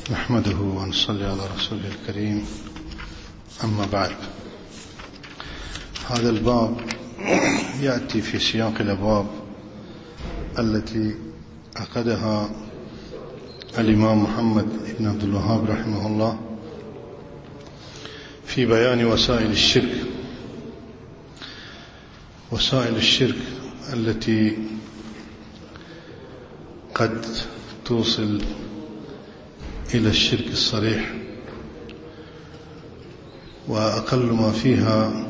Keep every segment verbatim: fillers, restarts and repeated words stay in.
نحمده ونصلي على رسوله الكريم. أما بعد، هذا الباب يأتي في سياق الأبواب التي عقدها الإمام محمد بن عبد الوهاب رحمه الله في بيان وسائل الشرك وسائل الشرك التي قد توصل إلى الشرك الصريح، وأقل ما فيها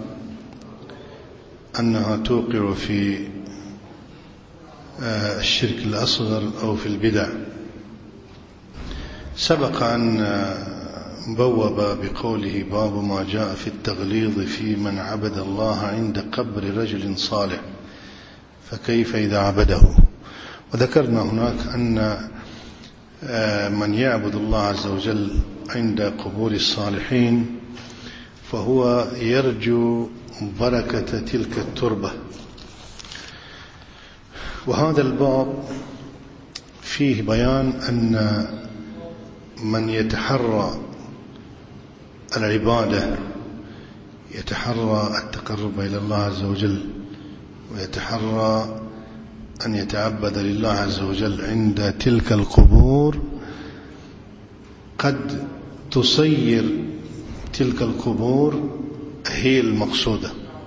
أنها توقع في الشرك الأصغر أو في البدع. سبق أن بوب بقوله: باب ما جاء في التغليظ في من عبد الله عند قبر رجل صالح فكيف إذا عبده. وذكرنا هناك أن من يعبد الله عز وجل عند قبور الصالحين فهو يرجو بركة تلك التربة. وهذا الباب فيه بيان أن من يتحرى العبادة، يتحرى التقرب إلى الله عز وجل، ويتحرى أن يتعبد لله عز وجل عند تلك القبور، قد تصير تلك القبور هي المقصودة.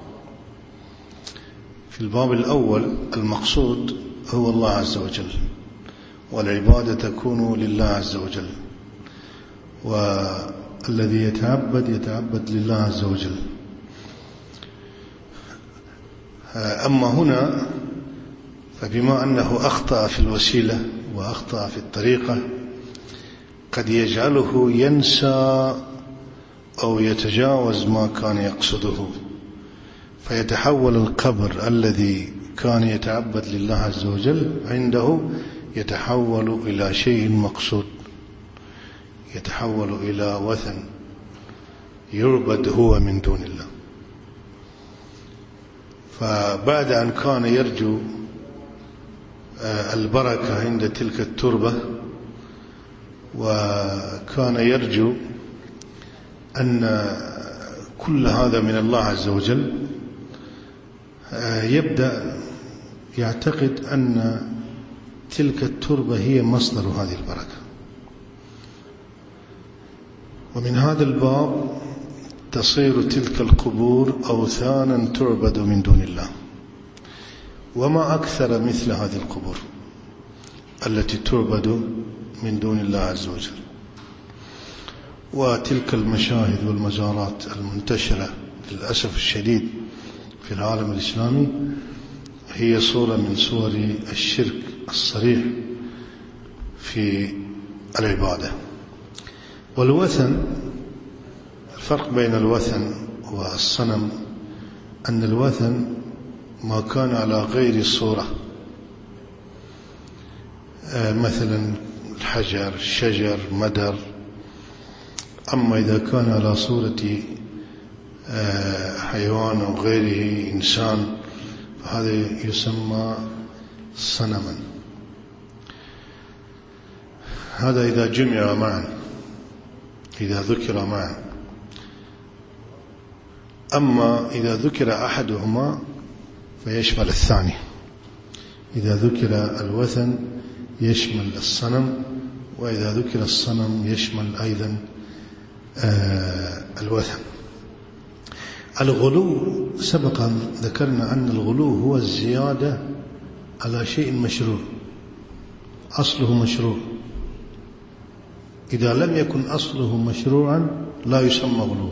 في الباب الأول المقصود هو الله عز وجل، والعبادة تكون لله عز وجل، والذي يتعبد يتعبد لله عز وجل. أما هنا فبما أنه أخطأ في الوسيلة وأخطأ في الطريقة قد يجعله ينسى أو يتجاوز ما كان يقصده، فيتحول القبر الذي كان يتعبد لله عز وجل عنده يتحول إلى شيء مقصود، يتحول إلى وثن يعبد هو من دون الله. فبعد أن كان يرجو البركة عند تلك التربة، وكان يرجو أن كل هذا من الله عز وجل، يبدأ يعتقد أن تلك التربة هي مصدر هذه البركة. ومن هذا الباب تصير تلك القبور أوثانا تعبد من دون الله. وما أكثر مثل هذه القبور التي تعبد من دون الله عز وجل. وتلك المشاهد والمزارات المنتشرة للأسف الشديد في العالم الإسلامي هي صورة من صور الشرك الصريح في العبادة. والوثن، الفرق بين الوثن والصنم أن الوثن ما كان على غير الصورة، مثلا الحجر، الشجر، مدر. أما إذا كان على صورة حيوان أو غيره إنسان فهذا يسمى صنما. هذا إذا جمع معا، إذا ذكر معا. أما إذا ذكر أحدهما فيشمل الثاني. إذا ذكر الوثن يشمل الصنم، وإذا ذكر الصنم يشمل أيضا الوثن. الغلو، سبق ذكرنا أن الغلو هو الزيادة على شيء مشروع، أصله مشروع. إذا لم يكن أصله مشروعا لا يسمى غلو،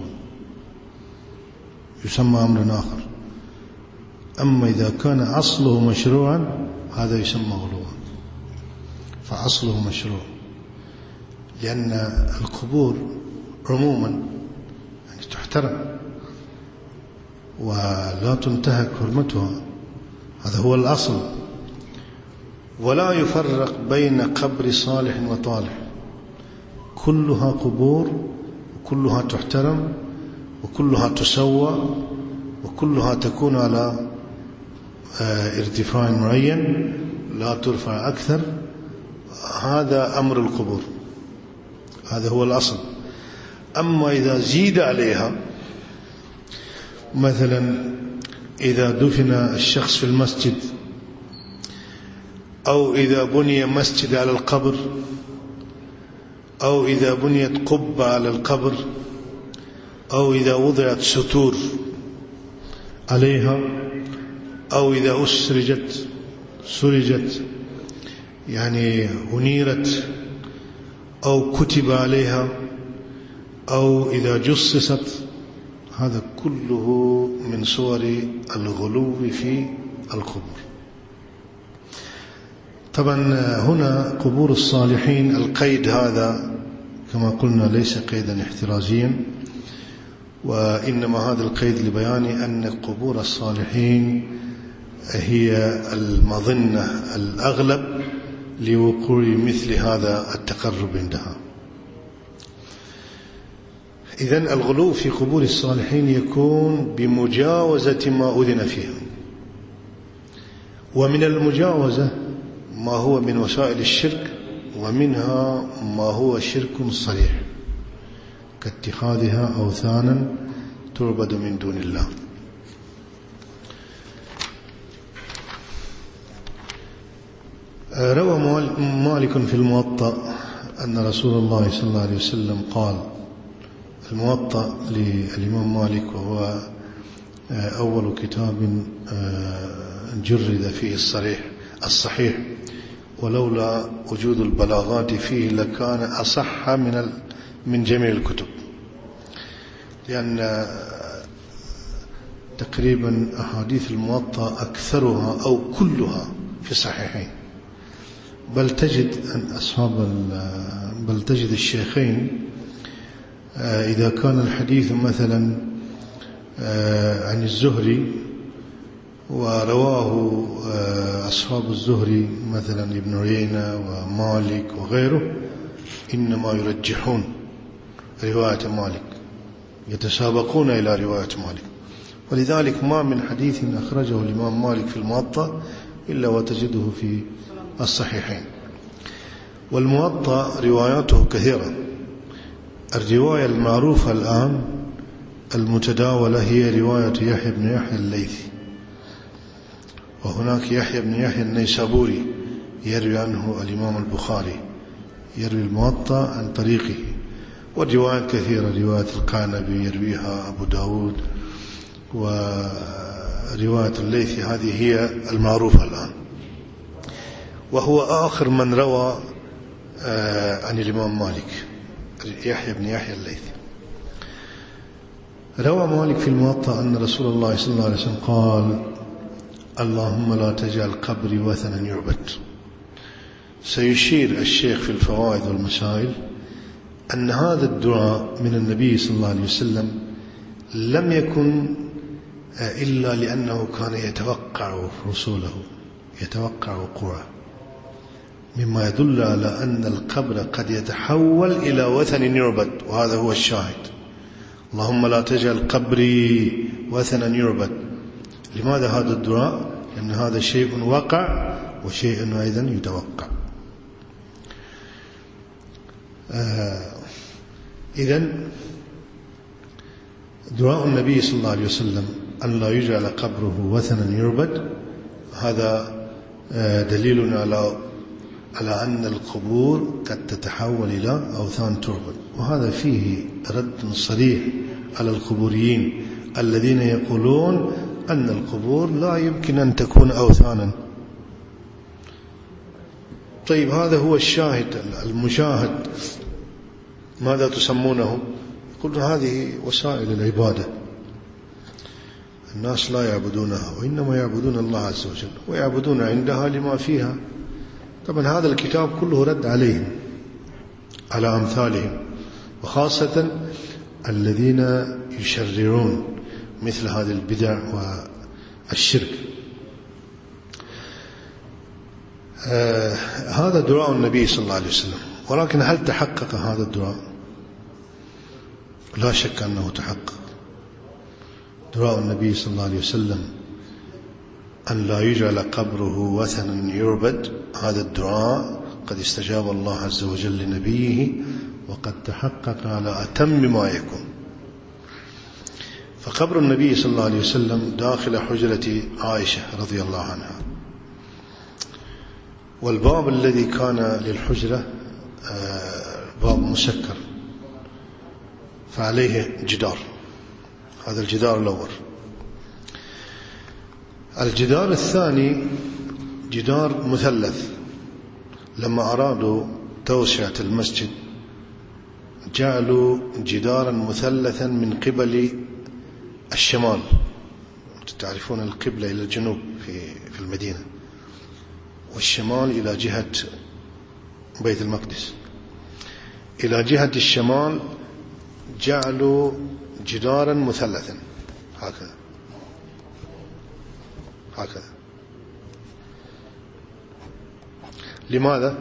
يسمى أمر آخر. أما إذا كان أصله مشروعا هذا يسمى غلوا، فأصله مشروع. لأن القبور عموما يعني تحترم ولا تنتهك حرمتها، هذا هو الأصل. ولا يفرق بين قبر صالح وطالح، كلها قبور، وكلها تحترم، وكلها تسوى، وكلها تكون على ارتفاع معين، لا ترفع أكثر. هذا أمر القبور. هذا هو الأصل. أما إذا زيد عليها، مثلا إذا دفن الشخص في المسجد، أو إذا بني مسجد على القبر، أو إذا بنيت قبة على القبر، أو إذا وضعت ستور عليها، أو إذا أسرجت سرجت يعني أنيرت، أو كتب عليها، أو إذا جصصت، هذا كله من صور الغلو في القبور. طبعا هنا قبور الصالحين القيد هذا كما قلنا ليس قيدا احترازيا، وإنما هذا القيد لبيان أن قبور الصالحين هي المظنة الأغلب لوقوع مثل هذا التقرب عندها. إذن الغلو في قبور الصالحين يكون بمجاوزة ما أذن فيها، ومن المجاوزة ما هو من وسائل الشرك، ومنها ما هو شرك صريح كاتخاذها أوثانا تعبد من دون الله. روى مالك في الموطأ أن رسول الله صلى الله عليه وسلم قال، الموطأ للإمام مالك وهو أول كتاب جرد فيه الصريح الصحيح، ولولا وجود البلاغات فيه لكان أصح من من جميع الكتب، لأن تقريبا أحاديث الموطأ أكثرها أو كلها في الصحيحين، بل تجد أن أصحاب بل تجد الشيخين إذا كان الحديث مثلا عن الزهري ورواه أصحاب الزهري مثلا ابن عيينة ومالك وغيره، إنما يرجحون رواية مالك، يتسابقون إلى رواية مالك. ولذلك ما من حديث أخرجه الإمام مالك في الموطأ إلا وتجده في الصحيحين. والموطأ رواياته كثيرة. الرواية المعروفة الآن المتداولة هي رواية يحيى بن يحيى الليثي، وهناك يحيى بن يحيى النيسابوري يروي عنه الإمام البخاري، يروي الموطأ عن طريقه، والروايات كثيرة، رواية القعنبي يرويها أبو داود، ورواية الليثي هذه هي المعروفة الآن. وهو آخر من روى عن الإمام مالك يحيى بن يحيى الليثي. روى مالك في الموطأ أن رسول الله صلى الله عليه وسلم قال: اللهم لا تجعل قبري وثنا يعبد. سيشير الشيخ في الفوائد والمسائل أن هذا الدعاء من النبي صلى الله عليه وسلم لم يكن إلا لأنه كان يتوقع رسوله، يتوقع وقوعه، مما يدل على أن القبر قد يتحول إلى وثن يعبد، وهذا هو الشاهد. اللهم لا تجعل قبري وثنا يعبد. لماذا هذا الدعاء؟ لأن هذا شيء وقع وشيء أيضا يتوقع. آه إذن دعاء النبي صلى الله عليه وسلم أن لا يجعل قبره وثنا يعبد، هذا آه دليل على على أن القبور قد تتحول إلى أوثان تعبد، وهذا فيه رد صريح على القبوريين الذين يقولون أن القبور لا يمكن أن تكون أوثانا. طيب هذا هو الشاهد المشاهد، ماذا تسمونه؟ يقولون هذه وسائل العبادة، الناس لا يعبدونها وإنما يعبدون الله عز وجل، ويعبدون عندها لما فيها. طبعا هذا الكتاب كله رد عليهم، على أمثالهم، وخاصة الذين يشرعون مثل هذه البدع والشرك. آه هذا دعاء النبي صلى الله عليه وسلم، ولكن هل تحقق هذا الدعاء؟ لا شك أنه تحقق. دعاء النبي صلى الله عليه وسلم أن لا يجعل قبره وثنا يعبد، هذا الدعاء قد استجاب الله عز وجل لنبيه وقد تحقق على أتم ما يكون. فقبر النبي صلى الله عليه وسلم داخل حجرة عائشة رضي الله عنها، والباب الذي كان للحجرة باب مسكر فعليه جدار، هذا الجدار الأول. الجدار الثاني جدار مثلث، لما أرادوا توسعة المسجد جعلوا جدارا مثلثا من قبل الشمال، تعرفون القبلة إلى الجنوب في في المدينة، والشمال إلى جهة بيت المقدس. إلى جهة الشمال جعلوا جدارا مثلثا هكذا هكذا. لماذا؟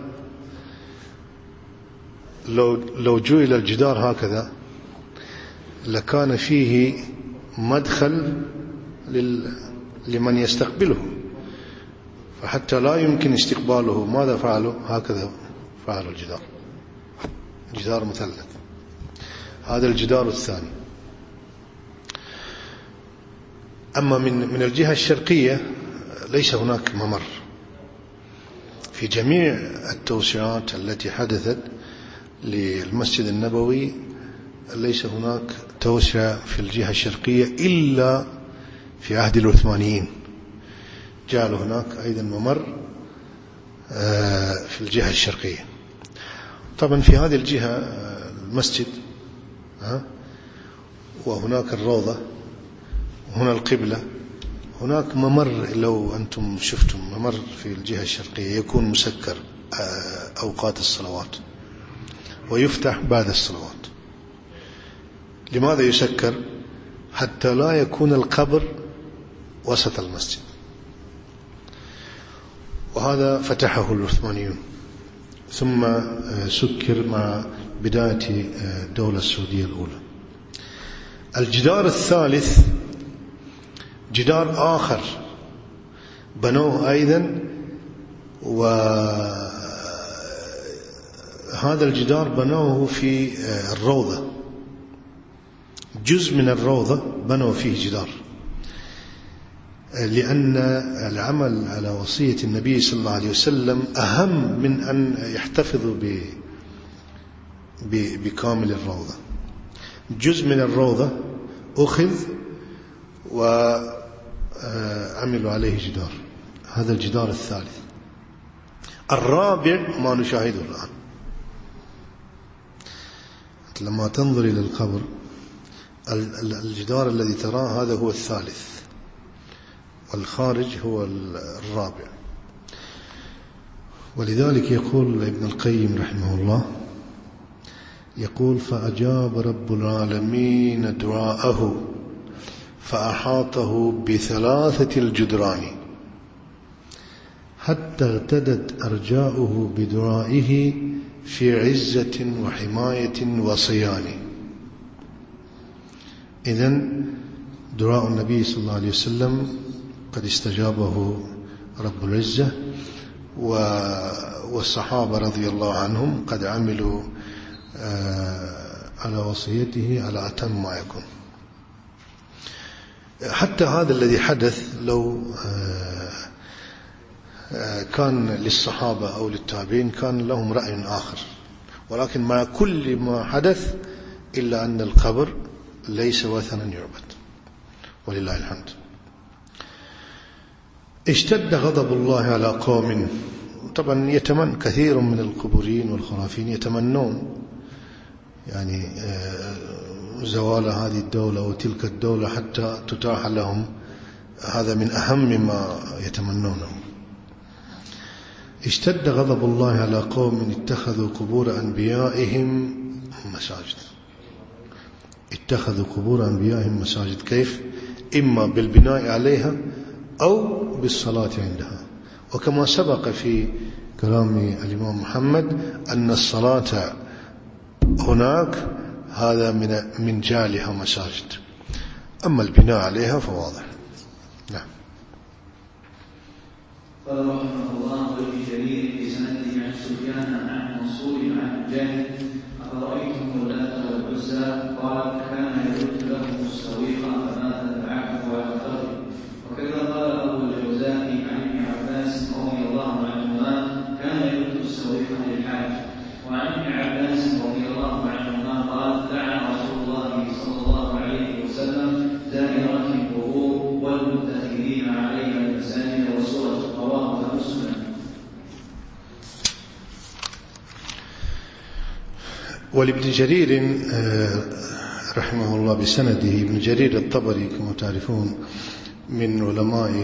لو لو جعل الجدار هكذا لكان فيه مدخل لل لمن يستقبله، فحتى لا يمكن استقباله ماذا فعلوا؟ هكذا فعلوا الجدار، جدار مثلث. هذا الجدار الثاني. أما من من الجهة الشرقية ليس هناك ممر. في جميع التوسعات التي حدثت للمسجد النبوي ليس هناك توسعة في الجهة الشرقية إلا في عهد العثمانيين، جعلوا هناك أيضا ممر في الجهة الشرقية. طبعا في هذه الجهة المسجد وهناك الروضة وهنا القبلة، هناك ممر لو أنتم شفتم ممر في الجهة الشرقية يكون مسكر أوقات الصلوات ويفتح بعد الصلوات. لماذا يسكر؟ حتى لا يكون القبر وسط المسجد، وهذا فتحه العثمانيون، ثم سكر مع بداية الدولة السعودية الأولى. الجدار الثالث جدار آخر بنوه أيضا، وهذا الجدار بنوه في الروضة، جزء من الروضة بنوا فيه جدار، لأن العمل على وصية النبي صلى الله عليه وسلم أهم من أن يحتفظوا بكامل الروضة. جزء من الروضة أخذ وعملوا عليه جدار، هذا الجدار الثالث. الرابع ما نشاهده الآن، لما تنظر إلى القبر الجدار الذي تراه هذا هو الثالث، والخارج هو الرابع. ولذلك يقول ابن القيم رحمه الله، يقول: فأجاب رب العالمين دعاءه فأحاطه بثلاثة الجدران حتى اغتدت أرجاؤه بدعائه في عزة وحماية وصيان. إذن دعاء النبي صلى الله عليه وسلم قد استجابه رب العزة، والصحابة رضي الله عنهم قد عملوا على وصيته على أتم ما يكون. حتى هذا الذي حدث لو كان للصحابة أو للتابعين كان لهم رأي آخر، ولكن مع كل ما حدث إلا أن القبر ليس وثنا يعبد، ولله الحمد. اشتد غضب الله على قوم، طبعا يتمنى كثير من القبوريين والخرافين يتمنون يعني زوال هذه الدولة وتلك الدولة حتى تتاح لهم، هذا من أهم ما يتمنونه. اشتد غضب الله على قوم اتخذوا قبور أنبيائهم مساجد. اتخذوا قبور أنبيائهم مساجد، كيف؟ إما بالبناء عليها أو بالصلاة عندها. وكما سبق في كلام الإمام محمد أن الصلاة هناك هذا من من جعلها مساجد، أما البناء عليها فواضح. نعم. قال رحمه الله: وفي جرير بسنده عن سفيان عن منصور عن مجاهد: أفرأيتم ولابن جرير رحمه الله بسنده. ابن جرير الطبري كما تعرفون من علماء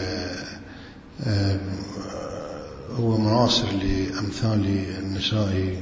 هو معاصر لأمثال النسائي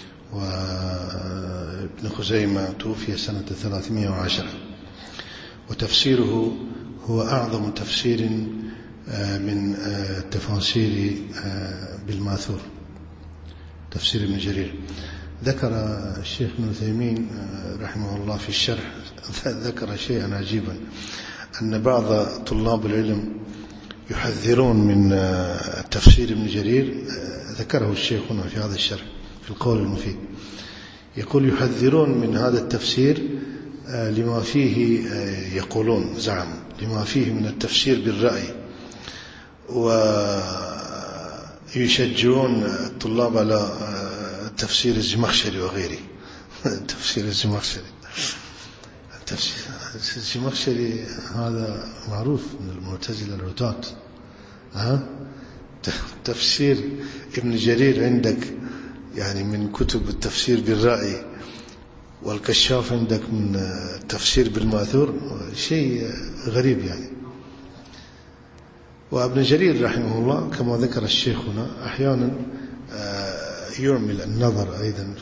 وابن خزيمة، توفي سنة ثلاثمائة وعشرة، وتفسيره هو أعظم تفسير من التفاسير بالماثور، تفسير ابن جرير. ذكر الشيخ ابن عثيمين رحمه الله في الشرح ذكر شيئا عجيبا، أن بعض طلاب العلم يحذرون من تفسير ابن جرير. ذكره الشيخ هنا في هذا الشرح في القول المفيد، يقول يحذرون من هذا التفسير لما فيه، يقولون زعم لما فيه من التفسير بالرأي، ويشجعون الطلاب على تفسير الزمخشري وغيره. تفسير الزمخشري تفسير الزمخشري هذا معروف من المعتزلة العتاة. ها تفسير ابن جرير عندك يعني من كتب التفسير بالرأي، والكشاف عندك من التفسير بالماثور، شيء غريب يعني. وابن جرير رحمه الله كما ذكر الشيخ هنا أحيانا يعمل النظر أيضا،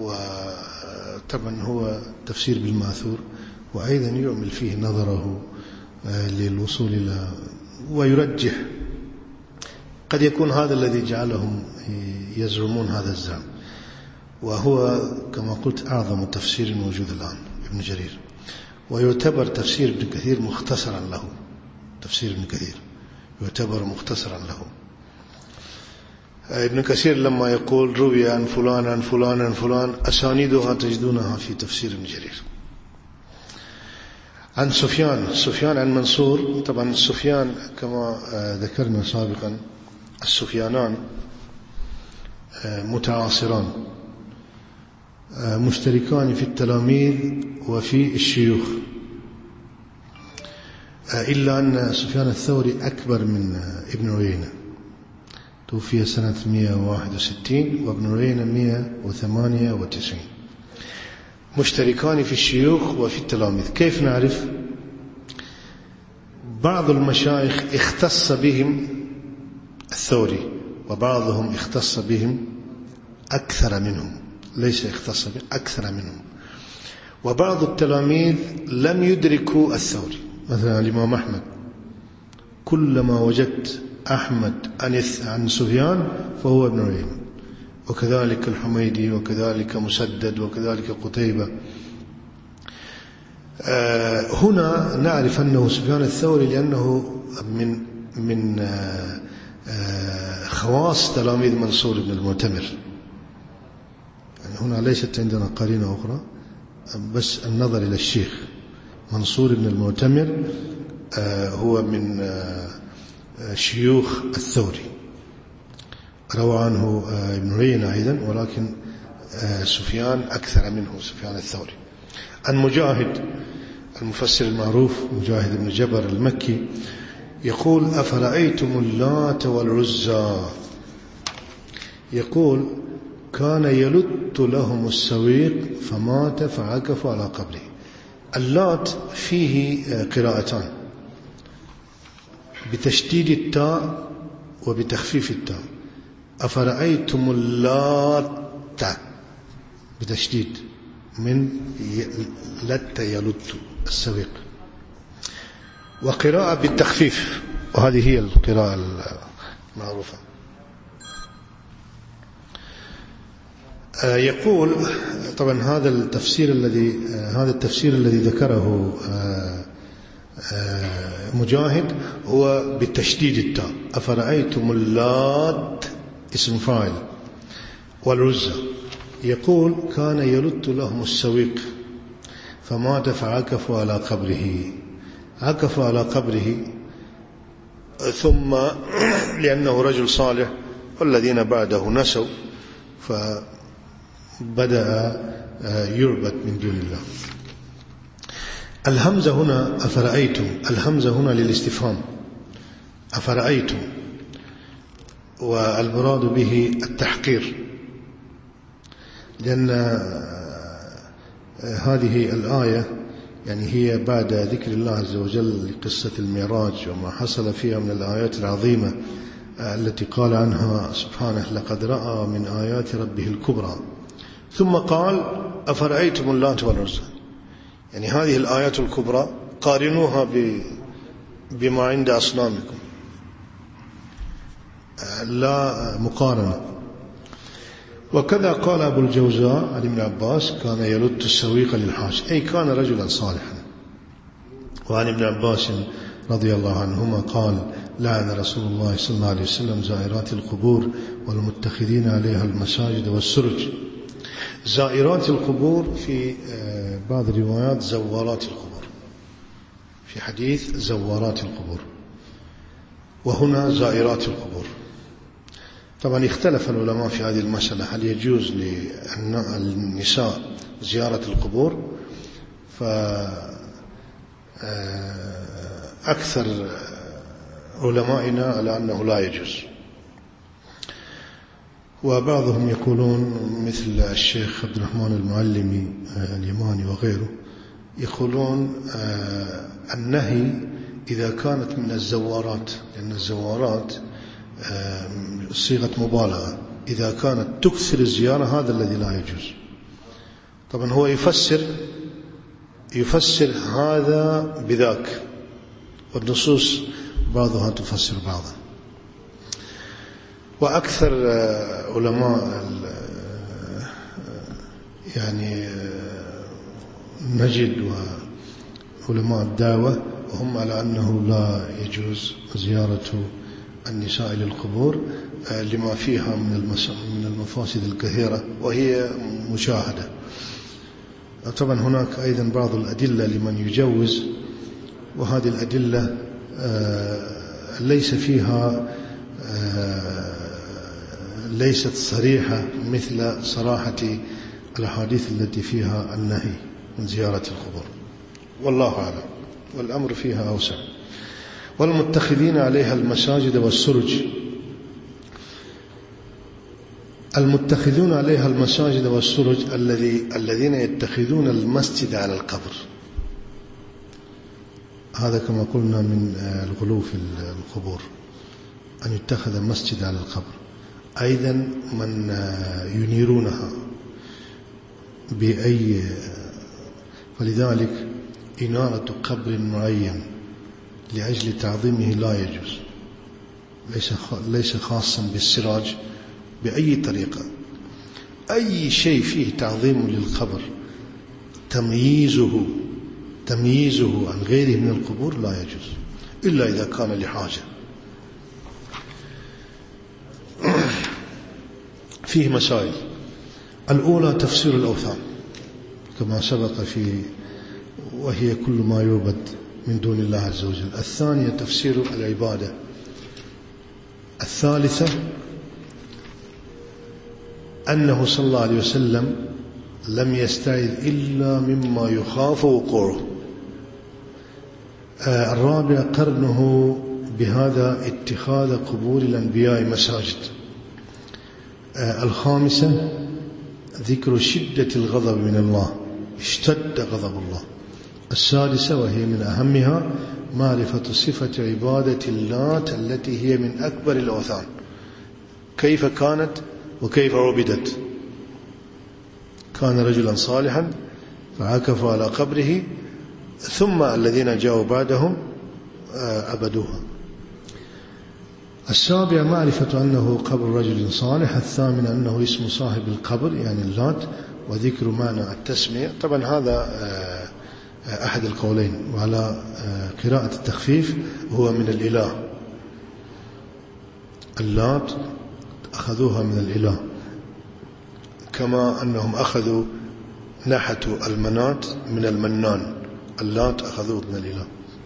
وطبعا هو تفسير بالماثور، وأيضا يعمل فيه نظره للوصول إلى ويرجح. قد يكون هذا الذي جعلهم يزعمون هذا الزعم، وهو كما قلت أعظم تفسير موجود الآن ابن جرير، ويعتبر تفسير ابن كثير مختصرا له. تفسير ابن كثير يعتبر مختصرا له. ابن كثير لما يقول روي عن فلان عن فلان عن فلان، أسانيدها تجدونها في تفسير ابن جرير. عن سفيان سفيان عن منصور. طبعا سفيان كما ذكرنا سابقا السفيانان متعاصران مشتركان في التلاميذ وفي الشيوخ، إلا أن سفيان الثوري أكبر من ابن عيينة، توفي سنة مئة وواحد وستين، وابن عيينة مئة وثمانية وتسعين. مشتركان في الشيوخ وفي التلاميذ. كيف نعرف؟ بعض المشايخ اختص بهم الثوري، وبعضهم اختص بهم أكثر منهم، ليس اختص بهم أكثر منهم. وبعض التلاميذ لم يدركوا الثوري، مثلا الإمام أحمد كلما وجدت أحمد عن سفيان فهو ابن عيينة، وكذلك الحميدي، وكذلك مسدد، وكذلك قتيبة. آه هنا نعرف أنه سفيان الثوري لأنه من من آه آه خواص تلاميذ منصور بن المعتمر. يعني هنا ليست عندنا قرينة أخرى، بس النظر إلى الشيخ منصور بن المعتمر آه هو من آه شيوخ الثوري، روى عنه ابن عيينة أيضا، ولكن سفيان أكثر منه، سفيان الثوري. عن مجاهد المفسر المعروف، مجاهد بن جبر المكي، يقول أفرأيتم اللات والعزى، يقول كان يلت لهم السويق فمات فعكفوا على قبره. اللات فيه قراءتان، بتشديد التاء وبتخفيف التاء. أفرأيتم اللات بتشديد من لت يلت السويق، وقراءة بالتخفيف، وهذه هي القراءة المعروفة. يقول طبعا هذا التفسير الذي هذا التفسير الذي ذكره مجاهد هو بتشديد التاء. أفرأيتم اللات اسم فاعل والعزى. يقول كان يلت لهم السويق فمات فعكفوا على قبره. عكفوا على قبره ثم لأنه رجل صالح والذين بعده نسوا، فبدأ يعبد من دون الله. الهمزة هنا أفرأيتم، الهمزة هنا للاستفهام، أفرأيتم، والمراد به التحقير. لأن هذه الآية يعني هي بعد ذكر الله عز وجل لقصة المعراج وما حصل فيها من الآيات العظيمة التي قال عنها سبحانه لقد رأى من آيات ربه الكبرى، ثم قال أفرأيتم اللات والعزى. يعني هذه الآيات الكبرى قارنوها بما عند أصنامكم، لا مقارنة. وكذا قال أبو الجوزاء عن ابن عباس كان يلت السويق للحاج، أي كان رجلا صالحا. وعن ابن عباس رضي الله عنهما قال لعن رسول الله صلى الله عليه وسلم زائرات القبور والمتخذين عليها المساجد والسرج. زائرات القبور في بعض الروايات زوارات القبور، في حديث زوارات القبور، وهنا زائرات القبور. طبعا اختلف العلماء في هذه المسألة، هل يجوز للنساء زيارة القبور؟ فأكثر علمائنا على أنه لا يجوز، وبعضهم يقولون مثل الشيخ عبد الرحمن المعلمي اليماني وغيره يقولون النهي إذا كانت من الزوارات، لأن الزوارات صيغة مبالغة، إذا كانت تكثر الزيارة هذا الذي لا يجوز. طبعا هو يفسر يفسر هذا بذاك، والنصوص بعضها تفسر بعضا. وأكثر علماء يعني نجد وعلماء الدعوة وهم على أنه لا يجوز زيارة النساء للقبور لما فيها من المفاسد الكثيرة وهي مشاهدة. طبعا هناك أيضا بعض الأدلة لمن يجوز، وهذه الأدلة ليس فيها ليست صريحة مثل صراحة الأحاديث التي فيها النهي من زيارة القبور، والله أعلم، والأمر فيها أوسع. والمتخذين عليها المساجد والسرج. المتخذون عليها المساجد والسرج الذي الذين يتخذون المسجد على القبر، هذا كما قلنا من الغلو في القبور، أن يتخذ مسجد على القبر. أيضا من ينيرونها بأي، فلذلك إنارة قبر معين لأجل تعظيمه لا يجوز، ليس ليس خاصا بالسراج بأي طريقة. أي شيء فيه تعظيم للقبر تمييزه تمييزه عن غيره من القبور لا يجوز إلا إذا كان لحاجة. فيه مسائل. الأولى تفسير الأوثان كما سبق في، وهي كل ما يعبد من دون الله عز وجل. الثانية تفسير العبادة. الثالثة أنه صلى الله عليه وسلم لم يستعذ إلا مما يخاف وقوعه. الرابع قرنه بهذا اتخاذ قبور الأنبياء مساجد. الخامسة ذكر شدة الغضب من الله، اشتد غضب الله. السادسة وهي من أهمها معرفة صفة عبادة اللات التي هي من أكبر الأوثان، كيف كانت وكيف عبدت. كان رجلا صالحا فعكفوا على قبره، ثم الذين جاءوا بعدهم عبدوها. السابع معرفة أنه قبر رجل صالح. الثامن أنه اسم صاحب القبر يعني اللات، وذكر معنى التسمية. طبعا هذا أحد القولين، وعلى قراءة التخفيف هو من الإله. اللات أخذوها من الإله، كما أنهم أخذوا ناحة المنات من المنان، اللات أخذوه من الإله.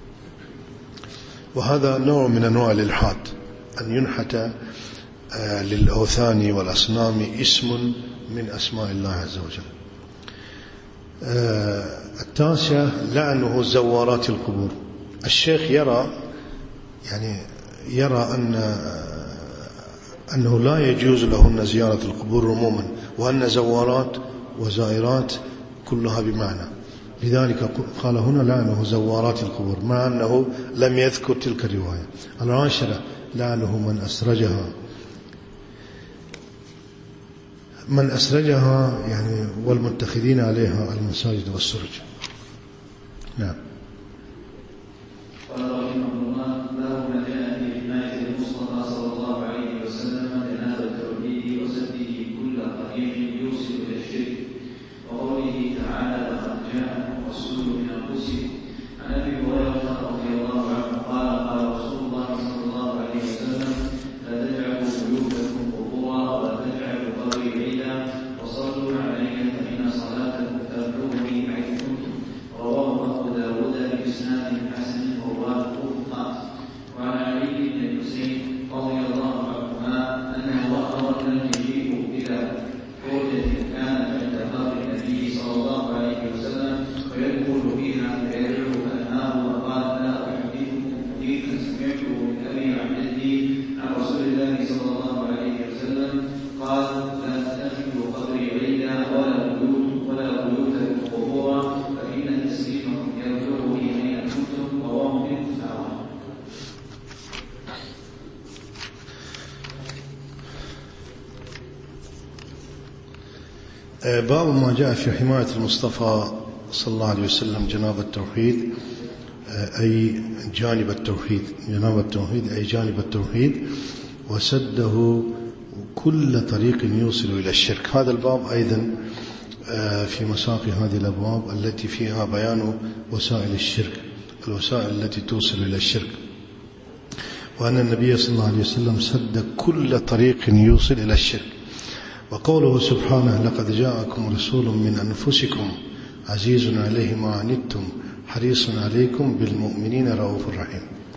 وهذا نوع من أنواع الإلحاد، أن ينحت للأوثان والأصنام اسم من أسماء الله عز وجل. التاسع لعنه زوارات القبور. الشيخ يرى يعني يرى أن أنه لا يجوز لهن زيارة القبور عموما، وأن زوارات وزائرات كلها بمعنى. لذلك قال هنا لعنه زوارات القبور، مع أنه لم يذكر تلك الرواية. العاشرة لعنه من أسرجها، من أسرجها يعني والمتخذين عليها المساجد والسرج. نعم. قال رحمه الله: باب ما جاء في حماية المصطفى صلى الله عليه وسلم جناب التوحيد وسده كل طريق يوصل إلى الشرك، وقوله تعالى: لقد جاءكم رسول من أنفسكم. عن أبي هريرة رضي الله عنه قال: قال رسول الله صلى الله عليه وسلم: لا تجعلوا بيوتكم قبورا ولا تجعلوا قبري عيدا وصلوا علي فإن صلاتكم تبلغني حيث كنتم. رواه أبو داود بإسناد حسن رواه وفقات. وعن علي بن الحسين رضي الله عنهما أنه أخبرنا الجيب إلى فرجة كانت عند قبر النبي صلى الله عليه وسلم ويدخل فيها فيدعو أنهاه وقال: لا أحدثكم حديثا سمعته من أبي عن جدي عن رسول الله صلى الله عليه وسلم قال: لا تتخذوا قبري عيدا ولا بيوت ولا بيوتكم قبورا فإن تسليمكم يبلغني أين كنتم. رواه ابن خزيمة. باب ما جاء في حماية المصطفى صلى الله عليه وسلم جناب التوحيد، أي جانب التوحيد، جناب التوحيد أي جانب التوحيد، وسده كل طريق يوصل إلى الشرك. هذا الباب أيضا في مساق هذه الأبواب التي فيها بيان وسائل الشرك، الوسائل التي توصل إلى الشرك، وأن النبي صلى الله عليه وسلم سد كل طريق يوصل إلى الشرك. وقوله سبحانه: لقد جاءكم رسول من أنفسكم عزيز عليه ما عنتم حريص عليكم بالمؤمنين رؤوف رحيم.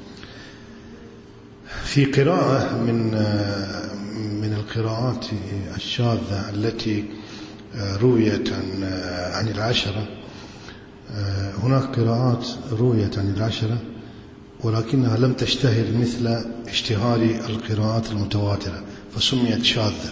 في قراءة من من القراءات الشاذة التي رويت عن عن العشرة، هناك قراءات رويت عن العشرة ولكنها لم تشتهر مثل اشتهار القراءات المتواترة فسميت شاذة،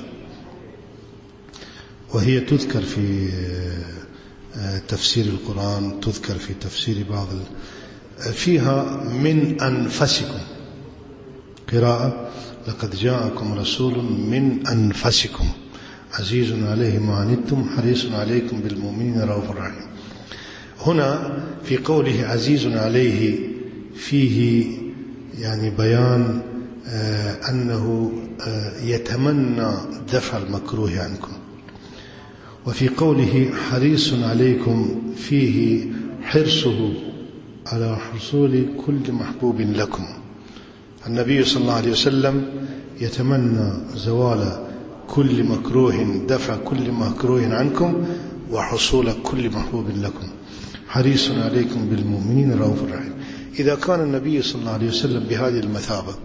وهي تذكر في تفسير القرآن، تذكر في تفسير بعض فيها من أنفسكم قراءة: لقد جاءكم رسول من أنفسكم عزيز عليه ما عنتم حريص عليكم بالمؤمنين رؤوف رحيم. هنا في قوله عزيز عليه فيه يعني بيان آه أنه آه يتمنى دفع المكروه عنكم، وفي قوله حريص عليكم فيه حرصه على حصول كل محبوب لكم. النبي صلى الله عليه وسلم يتمنى زوال كل مكروه، دفع كل مكروه عنكم، وحصول كل محبوب لكم. حريص عليكم بالمؤمنين رؤوف رحيم. إذا كان النبي صلى الله عليه وسلم بهذه المثابة،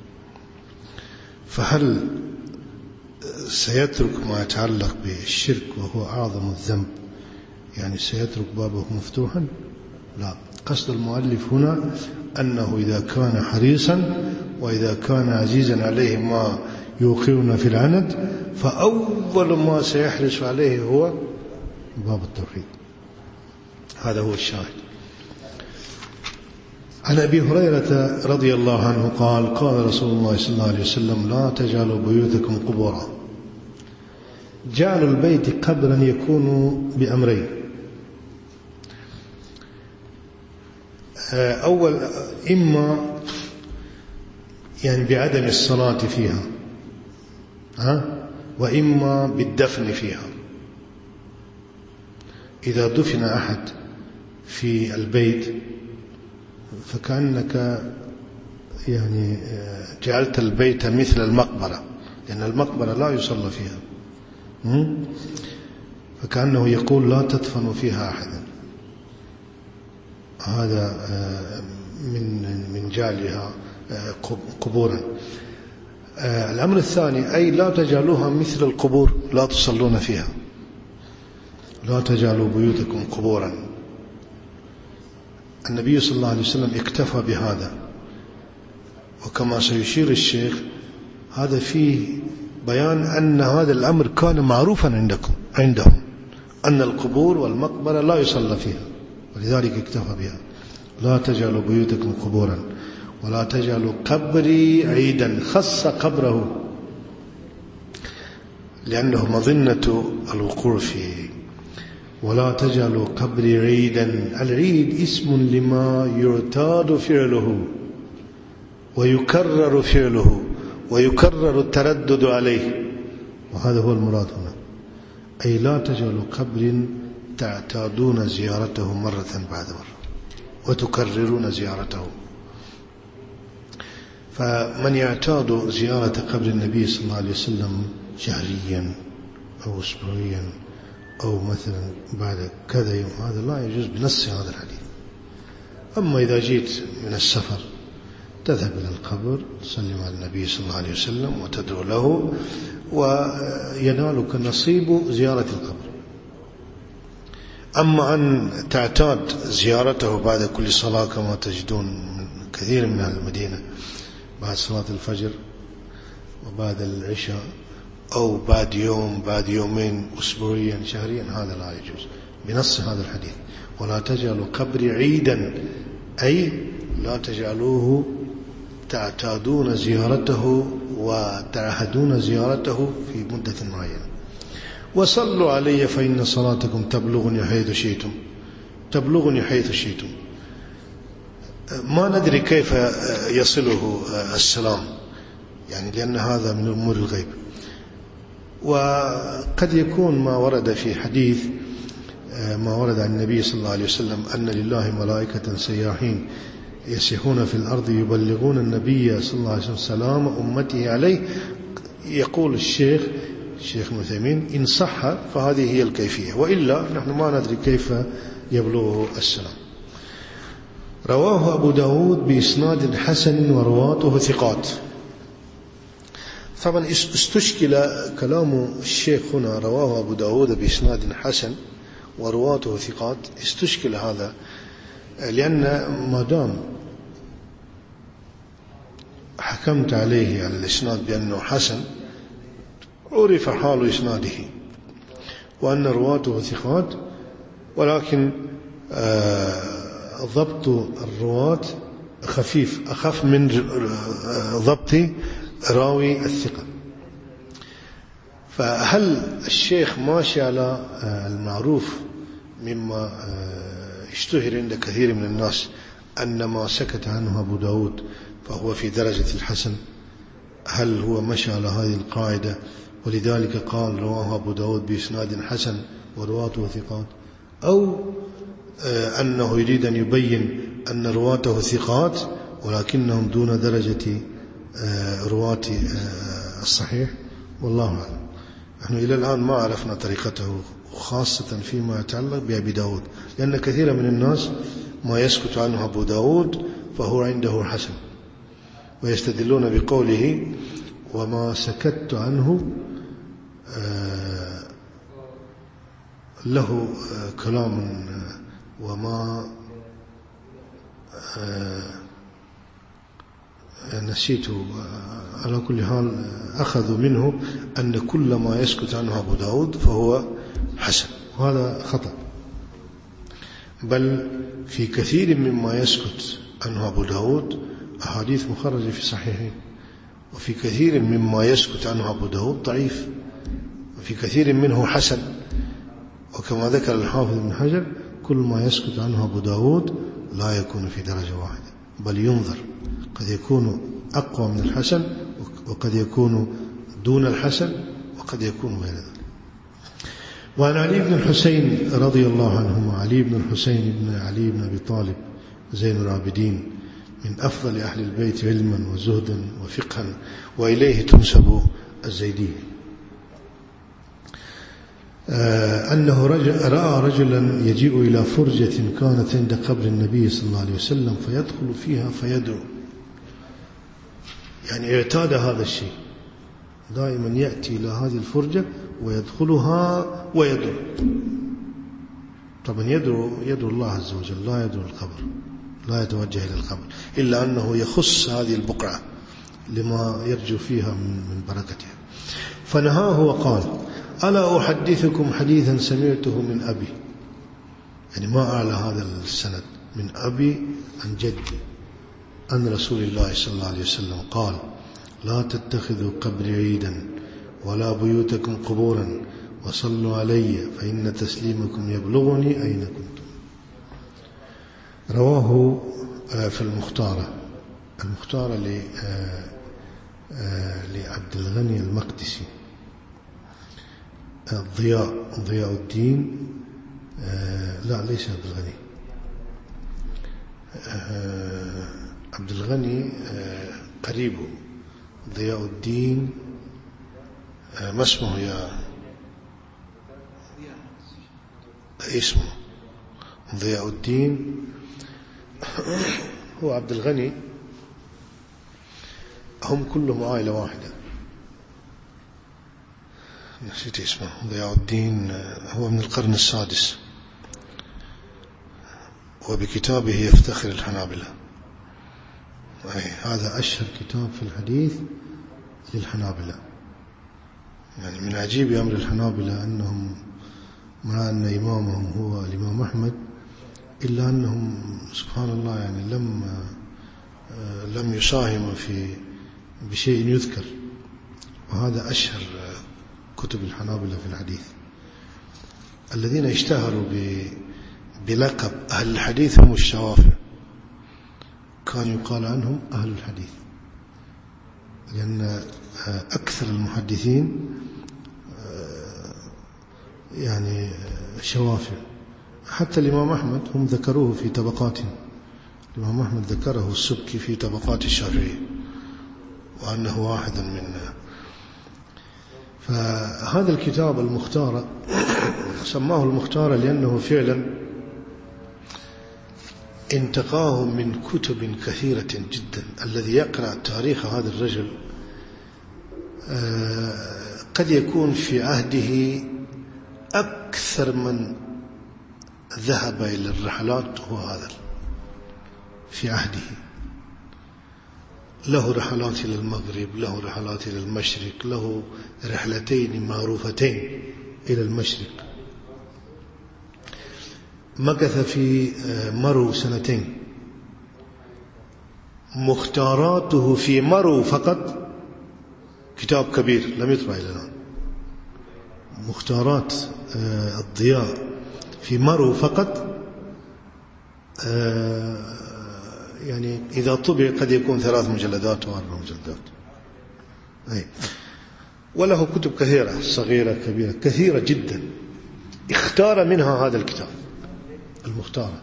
فهل سيترك ما يتعلق بالشرك وهو أعظم الذنب؟ يعني سيترك بابه مفتوحا؟ لا. قصد المؤلف هنا أنه إذا كان حريصا وإذا كان عزيزا عليه ما يوقعنا في العند، فأول ما سيحرص عليه هو باب التوحيد. هذا هو الشاهد. عن أبي هريرة رضي الله عنه قال: قال رسول الله صلى الله عليه وسلم: لا تجعلوا بيوتكم قبورا. جعل البيت قبرا يكون بأمرين: أول إما يعني بعدم الصلاة فيها، ها؟ وإما بالدفن فيها. إذا دفن أحد في البيت فكأنك يعني جعلت البيت مثل المقبرة، لأن المقبرة لا يصلى فيها، فكأنه يقول لا تدفن فيها أحدا. هذا من من جعلها قبورا. الأمر الثاني أي لا تجعلوها مثل القبور، لا تصلون فيها، لا تجعلوا بيوتكم قبورا. النبي صلى الله عليه وسلم اكتفى بهذا، وكما سيشير الشيخ هذا فيه بيان أن هذا الأمر كان معروفا عندكم عندهم، أن القبور والمقبرة لا يصلى فيها، ولذلك اكتفى بها. لا تجعلوا بيوتكم قبورا ولا تجعلوا قبري عيدا، خص قبره لأنه مظنة الوقوع فيه. ولا تجعلوا قبري عيدا، العيد اسم لما يعتاد فعله ويكرر فعله ويكرر التردد عليه، وهذا هو المراد هنا. أي لا تجعلوا قبر تعتادون زيارته مرة بعد مرة وتكررون زيارته. فمن يعتاد زيارة قبر النبي صلى الله عليه وسلم شهريا أو أسبوعيا أو مثلا بعد كذا يوم، هذا لا يجوز بنص هذا الحديث. أما إذا جيت من السفر تذهب إلى القبر تسلم على النبي صلى الله عليه وسلم وتدعو له وينالك نصيب زيارة القبر. أما أن تعتاد زيارته بعد كل صلاة كما تجدون من كثير من أهل المدينة بعد صلاة الفجر وبعد العشاء أو بعد يوم بعد يومين أسبوعيا شهريا، هذا لا يجوز بنص هذا الحديث. ولا تجعلوا قبري عيدا، أي لا تجعلوه تعتادون زيارته وتعهدون زيارته في مدة معينة. وصلوا علي فإن صلاتكم تبلغني حيث شئتم، تبلغني حيث شئتم. ما ندري كيف يصله السلام، يعني لأن هذا من أمور الغيب. وقد يكون ما ورد في حديث ما ورد عن النبي صلى الله عليه وسلم أن لله ملائكة سياحين يسيحون في الأرض يبلغون النبي صلى الله عليه وسلم سلام أمته عليه. يقول الشيخ الشيخ مثيمين إن صح فهذه هي الكيفية، وإلا نحن ما ندري كيف يبلغه السلام. رواه أبو داود بإسناد حسن ورواته ثقات. طبعا استشكل كلام الشيخ هنا رواه أبو داود بإسناد حسن ورواته ثقات، استشكل هذا لأن ما دام حكمت عليه على الإسناد بأنه حسن عرف حال إسناده وأن رواته ثقات، ولكن ضبط الرواة خفيف أخف من ضبط راوي الثقة. فهل الشيخ ماشي على المعروف مما اشتهر عند كثير من الناس أن ما سكت عنه أبو داود فهو في درجة الحسن؟ هل هو مشى على هذه القاعدة ولذلك قال رواه أبو داود بإسناد حسن ورواته ثقات، أو أنه يريد أن يبين أن رواته ثقات ولكنهم دون درجة رواة الصحيح؟ والله أعلم. نحن إلى الآن ما عرفنا طريقته، خاصة فيما يتعلق بأبي داود، لأن كثير من الناس ما يسكت عنه أبو داود فهو عنده حسن، ويستدلون بقوله وما سكت عنه له كلام وما نسيته. على كل حال أخذوا منه أن كل ما يسكت عنه أبو داود فهو حسن، وهذا خطأ. بل في كثير مما يسكت عنه أبو داود أحاديث مخرجة في صحيحين، وفي كثير مما يسكت عنه أبو داود ضعيف، وفي كثير منه حسن. وكما ذكر الحافظ ابن حجر كل ما يسكت عنه أبو داود لا يكون في درجة واحدة، بل ينظر، قد يكون أقوى من الحسن وقد يكون دون الحسن وقد يكون غير ذلك. وعن علي بن الحسين رضي الله عنهما، علي بن الحسين بن علي بن أبي طالب زين العابدين من أفضل أهل البيت علما وزهدا وفقها، وإليه تنسب الزيدية، أنه رجل رأى رجلا يجيء إلى فرجة كانت عند قبر النبي صلى الله عليه وسلم فيدخل فيها فيدعو. يعني اعتاد هذا الشيء، دائما يأتي إلى هذه الفرجة ويدخلها ويدعو. طبعا يدعو يدعو الله عز وجل، لا يدعو القبر، لا يتوجه إلى القبر، إلا أنه يخص هذه البقعة لما يرجو فيها من بركتها. فنهاه وقال: ألا أحدثكم حديثا سمعته من أبي، يعني ما أعلى هذا السند، من أبي عن جدي عن رسول الله صلى الله عليه وسلم قال: لا تتخذوا قبري عيدا ولا بيوتكم قبورا وصلوا علي فإن تسليمكم يبلغني أين كنتم. رواه في المختارة المختارة لعبد الغني المقدسي. الضياء ضياء الدين، لا ليس عبد الغني، عبد الغني قريبه ضياء الدين. ما اسمه يا اسمه ضياء الدين، هو عبد الغني، هم كلهم عائلة واحدة، نسيت اسمه. ضياء الدين هو من القرن السادس، وبكتابه يفتخر الحنابلة. أي هذا أشهر كتاب في الحديث للحنابلة. يعني من عجيب أمر الحنابلة أنهم مع أن إمامهم هو الإمام أحمد إلا أنهم سبحان الله يعني لم لم يساهموا في بشيء يذكر، وهذا أشهر كتب الحنابلة في الحديث. الذين اشتهروا بلقب أهل الحديث هم الشوافع، كان يقال عنهم أهل الحديث، لأن أكثر المحدثين يعني شوافع. حتى الإمام أحمد هم ذكروه في طبقاتهم، الإمام أحمد ذكره السبكي في طبقات الشافعية وأنه واحد من. فهذا الكتاب المختار سماه المختار لأنه فعلا انتقاه من كتب كثيرة جدا. الذي يقرأ تاريخ هذا الرجل قد يكون في عهده أكثر من ذهب إلى الرحلات هو هذا في عهده. له رحلات إلى المغرب، له رحلات إلى المشرق، له رحلتين معروفتين إلى المشرق. مكث في مرو سنتين. مختاراته في مرو فقط كتاب كبير لم يطبع إلى الآن. مختارات الضياء في مرو فقط يعني إذا طبع قد يكون ثلاث مجلدات أو أربع مجلدات. أي. وله كتب كثيرة صغيرة كبيرة كثيرة جدا، اختار منها هذا الكتاب المختار.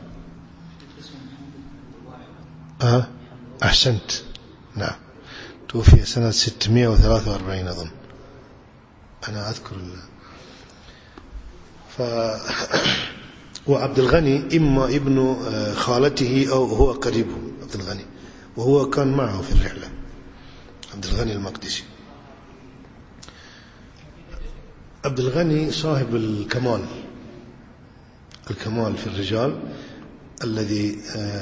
أه؟ أحسنت، نعم، توفي سنة ستمائة وثلاثة وأربعين أظن، أنا أذكر الله. ف وعبد الغني إما ابن خالته أو هو قريبه عبد الغني، وهو كان معه في الرحلة، عبد الغني المقدسي. عبد الغني صاحب الكمال، الكمال في الرجال، الذي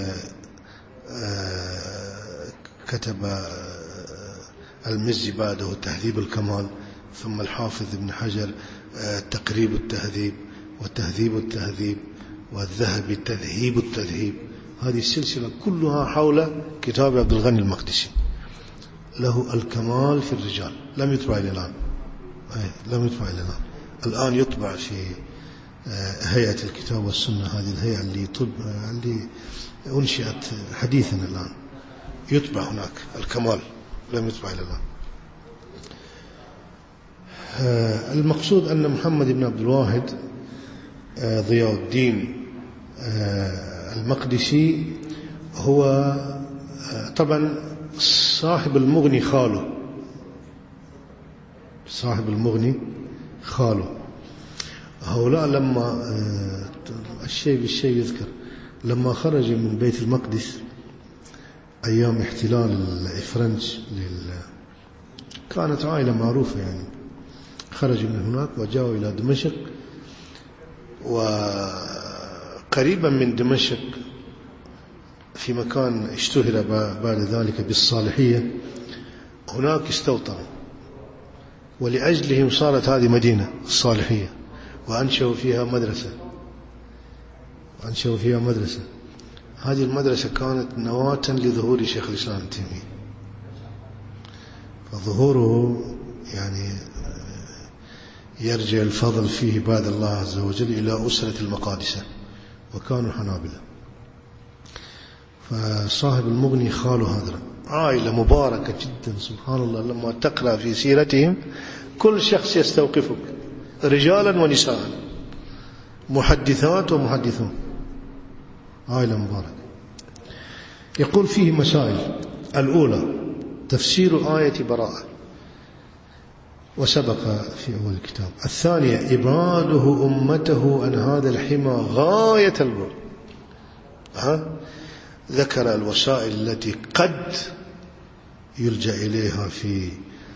كتب المزي بعده تهذيب الكمال، ثم الحافظ ابن حجر تقريب التهذيب وتهذيب التهذيب، والذهبي تذهيب التذهيب. هذه السلسلة كلها حول كتاب عبد الغني المقدسي. له الكمال في الرجال، لم يطبع إلى الآن، لم يطبع إلى الآن. الآن يطبع في هيئة الكتاب والسنة، هذه الهيئة اللي طب اللي أنشئت حديثا الآن، يطبع هناك الكمال، لم يطبع إلى الآن. المقصود أن محمد بن عبد الواحد ضياء الدين المقدسي هو طبعا صاحب المغني خاله، صاحب المغني خاله. هؤلاء لما الشيء بالشيء يذكر، لما خرج من بيت المقدس أيام احتلال الفرنش لل... كانت عائلة معروفة يعني، خرجوا من هناك وجاءوا إلى دمشق، وقريبا من دمشق في مكان اشتهر بعد ذلك بالصالحية، هناك استوطنوا، ولأجلهم صارت هذه مدينة الصالحية، وأنشأوا فيها مدرسة وأنشأوا فيها مدرسة هذه المدرسة كانت نواة لظهور شيخ الإسلام ابن تيمية. فظهوره يعني يرجع الفضل فيه بعد الله عز وجل إلى أسرة المقادسة، وكانوا حنابلة. فصاحب المغني خاله هذا عائلة مباركة جدا سبحان الله. لما تقرأ في سيرتهم كل شخص يستوقفك، رجالا ونساء، محدثات ومحدثون، عائلة مباركة. يقول فيه مسائل. الأولى تفسير آية براءة، وسبق في أول الكتاب. الثانية إبعاده أمته عن هذا الحمى غاية البعد. ها؟ ذكر الوسائل التي قد يلجأ إليها في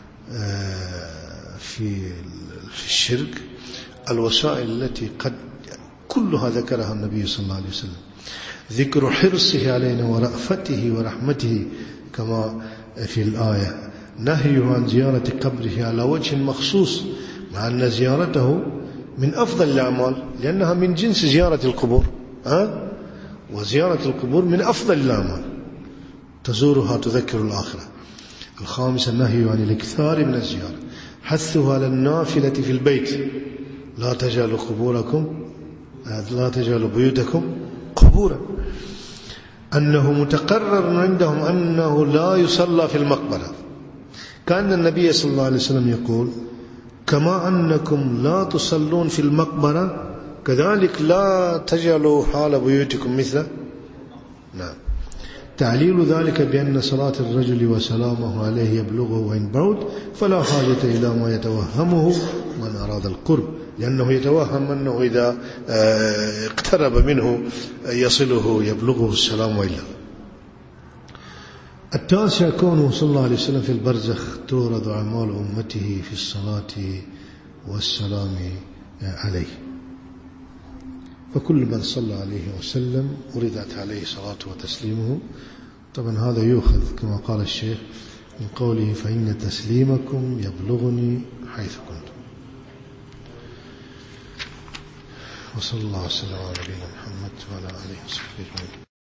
في في الشرك، الوسائل التي قد كلها ذكرها النبي صلى الله عليه وسلم. ذكر حرصه علينا ورأفته ورحمته كما في الآية، نهي عن زيارة قبره على وجه مخصوص، مع أن زيارته من أفضل الأعمال لأنها من جنس زيارة القبور. ها؟ وزيارة القبور من أفضل الأعمال، تزورها تذكر الآخرة. الخامس النهي عن الإكثار من الزيارة، حثها على النافلة في البيت، لا تجعلوا قبوركم لا تجعلوا بيوتكم قبورا. أنه متقرر عندهم أنه لا يصلى في المقبرة، كان النبي صلى الله عليه وسلم يقول كما أنكم لا تصلون في المقبرة كذلك لا تجعلوا حال بيوتكم مثله. نعم. تعليل ذلك بأن صلاة الرجل وسلامه عليه يبلغه وإن بعد، فلا حاجة إلى ما يتوهمه من أراد القرب، لأنه يتوهم أنه إذا اقترب منه يصله يبلغه السلام وإلا. التاسع كونه صلى الله عليه وسلم في البرزخ تورد أعمال أمته في الصلاة والسلام عليه، فكل من صلى عليه وسلم وردت عليه صلاته وتسليمه. طبعا هذا يؤخذ كما قال الشيخ من قوله فإن تسليمكم يبلغني حيث كنتم. وصلى الله وسلم على نبينا محمد وعلى آله وصحبه أجمعين.